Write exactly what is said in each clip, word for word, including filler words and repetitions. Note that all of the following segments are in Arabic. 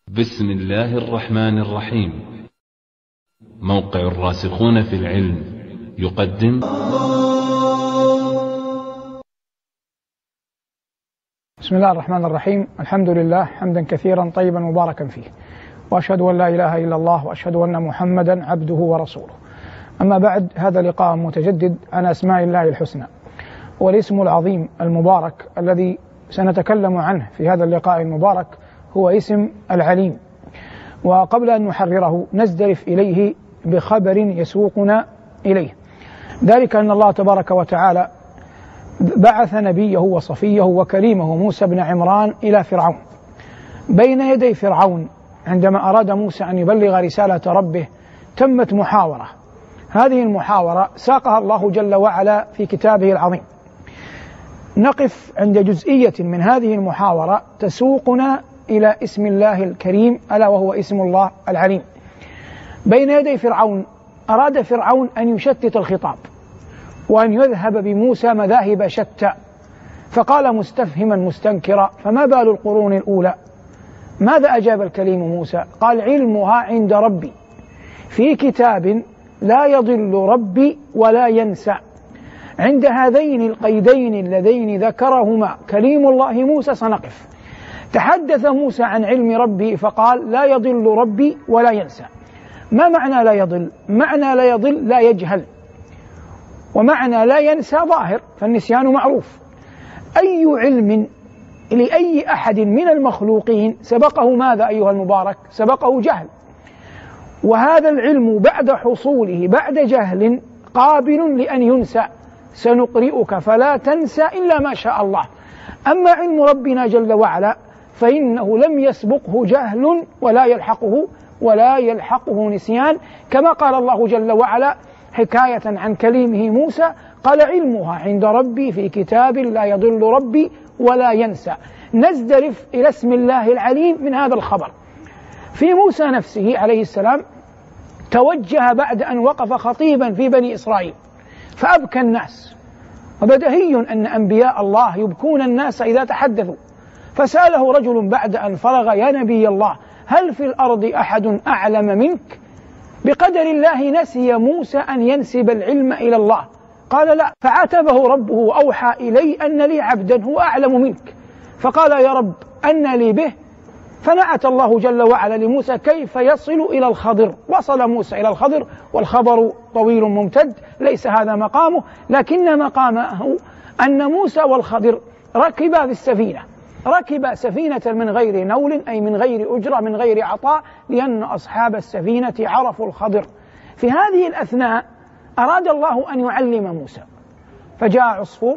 بسم الله الرحمن الرحيم. موقع الراسخون في العلم يقدم بسم الله الرحمن الرحيم. الحمد لله حمدا كثيرا طيبا مباركا فيه، وأشهد أن لا إله إلا الله، وأشهد أن محمدا عبده ورسوله. أما بعد، هذا لقاء متجدد عن أسماء الله الحسنى، والاسم العظيم المبارك الذي سنتكلم عنه في هذا اللقاء المبارك هو اسم العليم. وقبل أن نحرره نزدرف إليه بخبر يسوقنا إليه، ذلك أن الله تبارك وتعالى بعث نبيه وصفيه وكريمه موسى بن عمران إلى فرعون. بين يدي فرعون عندما أراد موسى أن يبلغ رسالة ربه تمت محاورة. هذه المحاورة ساقها الله جل وعلا في كتابه العظيم. نقف عند جزئية من هذه المحاورة تسوقنا إلى اسم الله الكريم، ألا وهو اسم الله العليم. بين يدي فرعون أراد فرعون أن يشتت الخطاب وأن يذهب بموسى مذاهب شتى، فقال مستفهما مستنكرا: فما بال القرون الأولى؟ ماذا أجاب الكليم موسى؟ قال: علمها عند ربي في كتاب لا يضل ربي ولا ينسى. عند هذين القيدين اللذين ذكرهما كليم الله موسى سنقف. تحدث موسى عن علم ربه فقال: لا يضل ربي ولا ينسى. ما معنى لا يضل؟ معنى لا يضل لا يجهل، ومعنى لا ينسى ظاهر، فالنسيان معروف. أي علم لأي أحد من المخلوقين سبقه ماذا أيها المبارك؟ سبقه جهل، وهذا العلم بعد حصوله بعد جهل قابل لأن ينسى. سنقرئك فلا تنسى إلا ما شاء الله. أما علم ربنا جل وعلا فإنه لم يسبقه جهل ولا يلحقه ولا يلحقه نسيان، كما قال الله جل وعلا حكاية عن كليمه موسى: قال: علمها عند ربي في كتاب لا يضل ربي ولا ينسى. نزدرف إلى اسم الله العليم من هذا الخبر. في موسى نفسه عليه السلام توجه بعد أن وقف خطيبا في بني إسرائيل فأبكى الناس، وبدهي أن أنبياء الله يبكون الناس إذا تحدثوا، فسأله رجل بعد أن فرغ: يا نبي الله، هل في الأرض أحد أعلم منك؟ بقدر الله نسي موسى أن ينسب العلم إلى الله، قال: لا. فعاتبه ربه وأوحى إلي أن لي عبدا هو أعلم منك، فقال: يا رب أن لي به؟ فنعت الله جل وعلا لموسى كيف يصل إلى الخضر. وصل موسى إلى الخضر، والخبر طويل ممتد، ليس هذا مقامه، لكن مقامه أن موسى والخضر ركبا في السفينة، ركب سفينة من غير نول، أي من غير أجرة، من غير عطاء، لأن أصحاب السفينة عرفوا الخضر. في هذه الأثناء أراد الله أن يعلم موسى، فجاء عصفور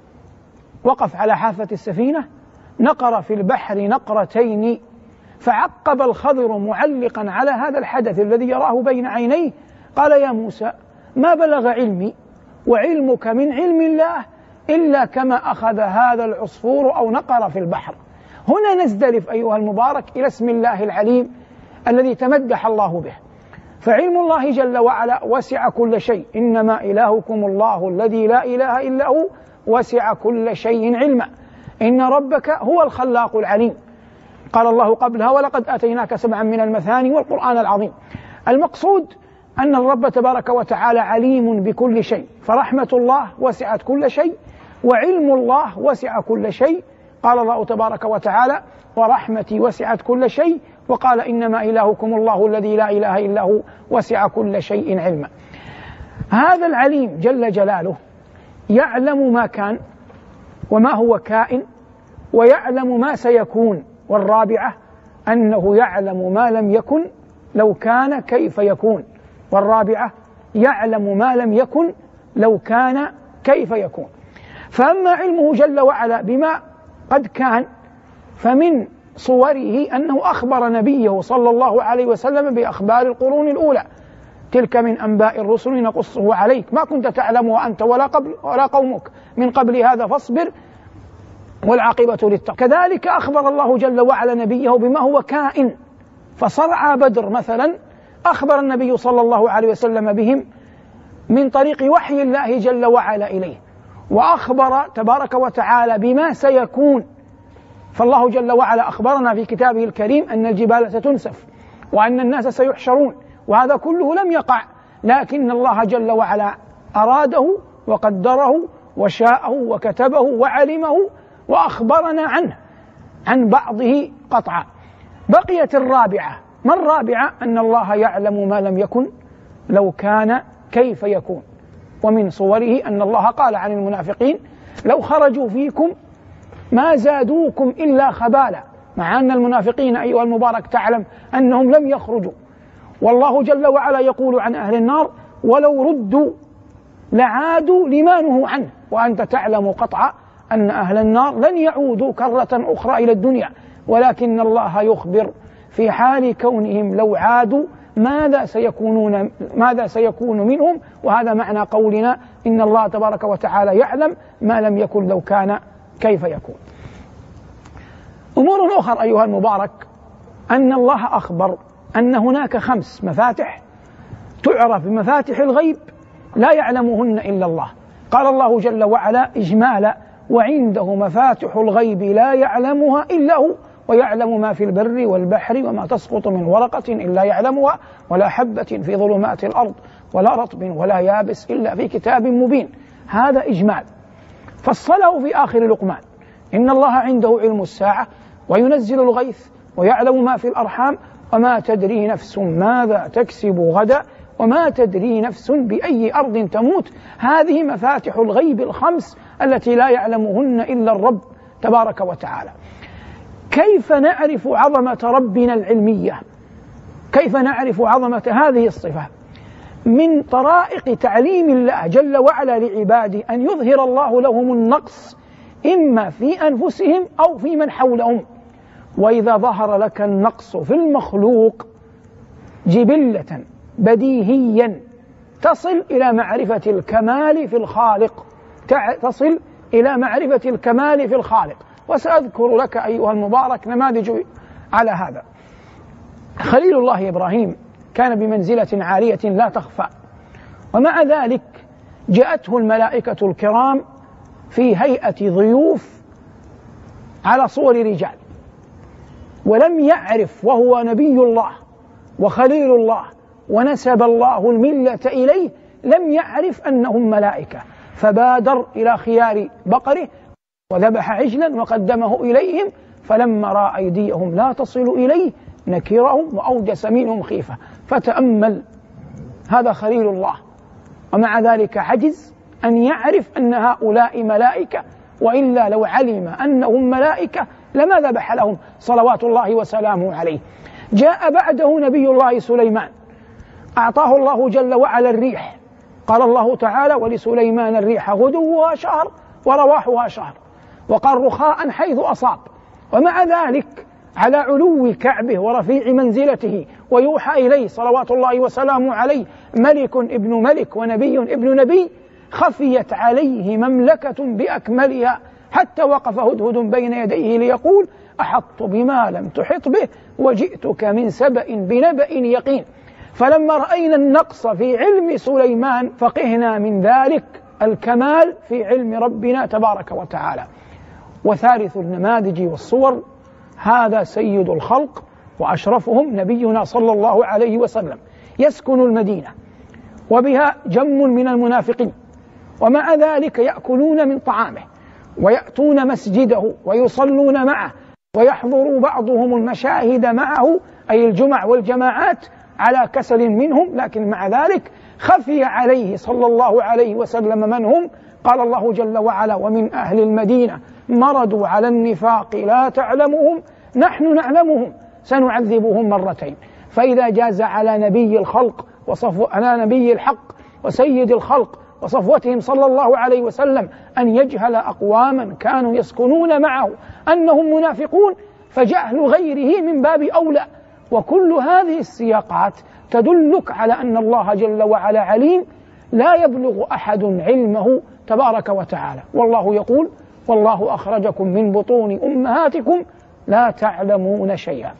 وقف على حافة السفينة، نقر في البحر نقرتين، فعقب الخضر معلقا على هذا الحدث الذي يراه بين عينيه، قال: يا موسى، ما بلغ علمي وعلمك من علم الله إلا كما أخذ هذا العصفور أو نقر في البحر. هنا نزدرف أيها المبارك إلى اسم الله العليم الذي تمدح الله به. فعلم الله جل وعلا وسع كل شيء، إنما إلهكم الله الذي لا إله إلا هو وسع كل شيء علما، إن ربك هو الخلاق العليم. قال الله قبلها: ولقد آتيناك سبعا من المثاني والقرآن العظيم. المقصود أن الرب تبارك وتعالى عليم بكل شيء، فرحمة الله وسعت كل شيء، وعلم الله وسع كل شيء. قال الله تبارك وتعالى: ورحمتي وسعت كل شيء، وقال: إنما إلهكم الله الذي لا إله إلا هو وسع كل شيء علما. هذا العليم جل جلاله يعلم ما كان وما هو كائن، ويعلم ما سيكون. والرابعة أنه يعلم ما لم يكن لو كان كيف يكون. والرابعة يعلم ما لم يكن لو كان كيف يكون. فأما علمه جل وعلا بما قد كان فمن صوره أنه أخبر نبيه صلى الله عليه وسلم بأخبار القرون الأولى: تلك من أنباء الرسل نقصه عليك ما كنت تعلمه أنت ولا قبل ولا قومك من قبل هذا فاصبر والعاقبة للتقوى. كذلك أخبر الله جل وعلا نبيه بما هو كائن، فصرعى بدر مثلا أخبر النبي صلى الله عليه وسلم بهم من طريق وحي الله جل وعلا إليه، وأخبر تبارك وتعالى بما سيكون فالله جل وعلا أخبرنا في كتابه الكريم أن الجبال ستنسف وأن الناس سيحشرون، وهذا كله لم يقع، لكن الله جل وعلا أراده وقدره وشاءه وكتبه وعلمه وأخبرنا عنه عن بعضه قطعا. بقيت الرابعة. ما الرابعة؟ أن الله يعلم ما لم يكن لو كان كيف يكون. ومن صوره أن الله قال عن المنافقين لو خرجوا فيكم ما زادوكم إلا خبالا، مع أن المنافقين أيها المبارك تعلم أنهم لم يخرجوا. والله جل وعلا يقول عن أهل النار ولو ردوا لعادوا لما نهوا عنه، وأنت تعلم قطعا أن أهل النار لن يعودوا كرة أخرى إلى الدنيا، ولكن الله يخبر في حال كونهم لو عادوا ماذا سيكونون ماذا سيكون منهم. وهذا معنى قولنا إن الله تبارك وتعالى يعلم ما لم يكن لو كان كيف يكون. أمور أخرى أيها المبارك، أن الله أخبر أن هناك خمس مفاتح تعرف بمفاتح الغيب لا يعلمهن إلا الله. قال الله جل وعلا إجمالا وعنده مفاتح الغيب لا يعلمها إلا هو ويعلم ما في البر والبحر وما تسقط من ورقة إلا يعلمها ولا حبة في ظلمات الأرض ولا رطب ولا يابس إلا في كتاب مبين. هذا إجمال. فصله في آخر لقمان إن الله عنده علم الساعة وينزل الغيث ويعلم ما في الأرحام وما تدري نفس ماذا تكسب غدا وما تدري نفس بأي أرض تموت. هذه مفاتح الغيب الخمس التي لا يعلمهن إلا الرب تبارك وتعالى. كيف نعرف عظمة ربنا العلمية؟ كيف نعرف عظمة هذه الصفة؟ من طرائق تعليم الله جل وعلا لعباده أن يظهر الله لهم النقص إما في أنفسهم أو في من حولهم. وإذا ظهر لك النقص في المخلوق جبلة بديهيا تصل إلى معرفة الكمال في الخالق تصل إلى معرفة الكمال في الخالق. وسأذكر لك أيها المبارك نماذج على هذا. خليل الله إبراهيم كان بمنزلة عالية لا تخفى، ومع ذلك جاءته الملائكة الكرام في هيئة ضيوف على صور رجال، ولم يعرف وهو نبي الله وخليل الله ونسب الله الملة إليه، لم يعرف أنهم ملائكة، فبادر إلى خيار بقره وذبح عجلا وقدمه إليهم، فلما رأى أيديهم لا تصل إليه نكرهم وأوجس منهم خيفة. فتأمل، هذا خليل الله، ومع ذلك عجز أن يعرف أن هؤلاء ملائكة، وإلا لو علم أنهم ملائكة لما ذبح لهم صلوات الله وسلامه عليه. جاء بعده نبي الله سليمان، أعطاه الله جل وعلا الريح، قال الله تعالى ولسليمان الريح غدوها شهر ورواحها شهر وقال رخاء حيث أصاب. ومع ذلك على علو كعبه ورفيع منزلته ويوحى إليه صلوات الله وسلامه عليه ملك ابن ملك ونبي ابن نبي، خفيت عليه مملكة بأكملها حتى وقف هدهد بين يديه ليقول أحطت بما لم تحط به وجئتك من سبأ بنبأ يقين. فلما رأينا النقص في علم سليمان فقهنا من ذلك الكمال في علم ربنا تبارك وتعالى. وثالث النماذج والصور هذا سيد الخلق وأشرفهم نبينا صلى الله عليه وسلم، يسكن المدينة وبها جم من المنافقين، ومع ذلك يأكلون من طعامه ويأتون مسجده ويصلون معه ويحضر بعضهم المشاهد معه أي الجمع والجماعات على كسل منهم، لكن مع ذلك خفي عليه صلى الله عليه وسلم من هم. قال الله جل وعلا ومن أهل المدينة مرضوا على النفاق لا تعلمهم نحن نعلمهم سنعذبهم مرتين. فإذا جاز على نبي الخلق وصفو على نبي الحق وسيد الخلق وصفوتهم صلى الله عليه وسلم أن يجهل أقواما كانوا يسكنون معه أنهم منافقون، فجهل غيره من باب أولى. وكل هذه السياقات تدلك على أن الله جل وعلا عليم لا يبلغ أحد علمه تبارك وتعالى. والله يقول والله أخرجكم من بطون أمهاتكم لا تعلمون شيئا.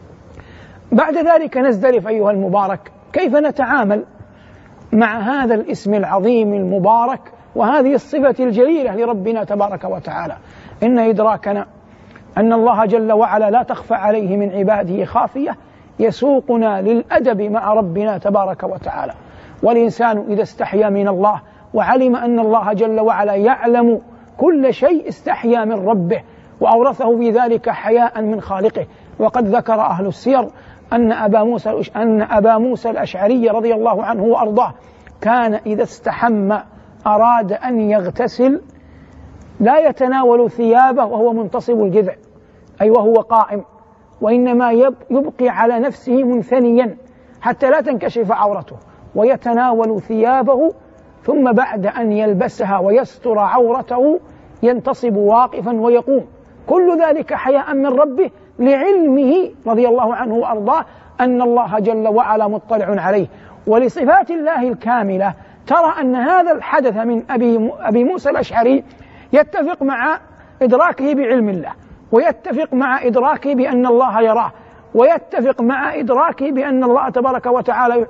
بعد ذلك نزدلف أيها المبارك كيف نتعامل مع هذا الاسم العظيم المبارك وهذه الصفة الجليلة لربنا تبارك وتعالى. إن إدراكنا أن الله جل وعلا لا تخفى عليه من عباده خافية يسوقنا للأدب مع ربنا تبارك وتعالى. والإنسان إذا استحيا من الله وعلم أن الله جل وعلا يعلم كل شيء استحيا من ربه وأورثه في ذلك حياء من خالقه. وقد ذكر أهل السير أن أبا موسى أن أبا موسى الأشعري رضي الله عنه وأرضاه كان إذا استحم أراد أن يغتسل لا يتناول ثيابه وهو منتصب الجذع أي وهو قائم، وإنما يبقي على نفسه منثنيا حتى لا تنكشف عورته، ويتناول ثيابه ثم بعد أن يلبسها ويستر عورته ينتصب واقفا ويقوم، كل ذلك حياء من ربه لعلمه رضي الله عنه وأرضاه أن الله جل وعلا مطلع عليه. ولصفات الله الكاملة ترى أن هذا الحدث من أبي, أبي موسى الأشعري يتفق مع إدراكه بعلم الله، ويتفق مع إدراكه بأن الله يراه، ويتفق مع إدراكه بأن الله تبارك وتعالى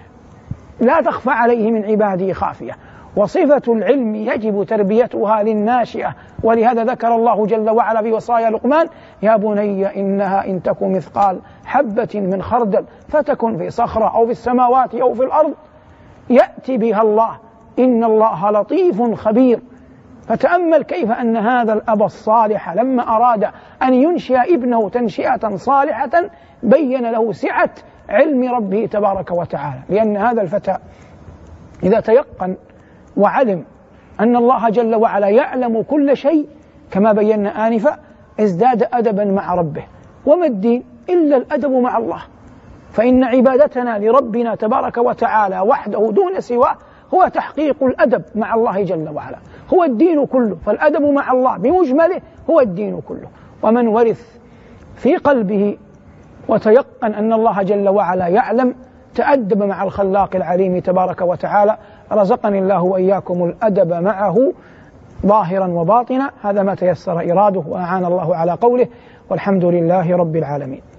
لا تخفى عليه من عباده خافية. وصفة العلم يجب تربيتها للناشئة، ولهذا ذكر الله جل وعلا في وصايا لقمان: يا بني إنها إن تك مثقال حبة من خردل فتكن في صخرة أو في السماوات أو في الأرض يأتي بها الله إن الله لطيف خبير. فتأمل كيف أن هذا الأب الصالح لما أراد أن ينشئ ابنه تنشئة صالحة بين له سعة علم ربه تبارك وتعالى، لأن هذا الفتى إذا تيقن وعلم أن الله جل وعلا يعلم كل شيء كما بينا آنفا ازداد أدبا مع ربه. وما الدين إلا الأدب مع الله، فإن عبادتنا لربنا تبارك وتعالى وحده دون سواه هو تحقيق الأدب مع الله جل وعلا، هو الدين كله. فالأدب مع الله بمجمله هو الدين كله. ومن ورث في قلبه وتيقن أن الله جل وعلا يعلم تأدب مع الخلاق العليم تبارك وتعالى. رزقني الله وإياكم الأدب معه ظاهرا وباطنا. هذا ما تيسر إراده وأعان الله على قوله، والحمد لله رب العالمين.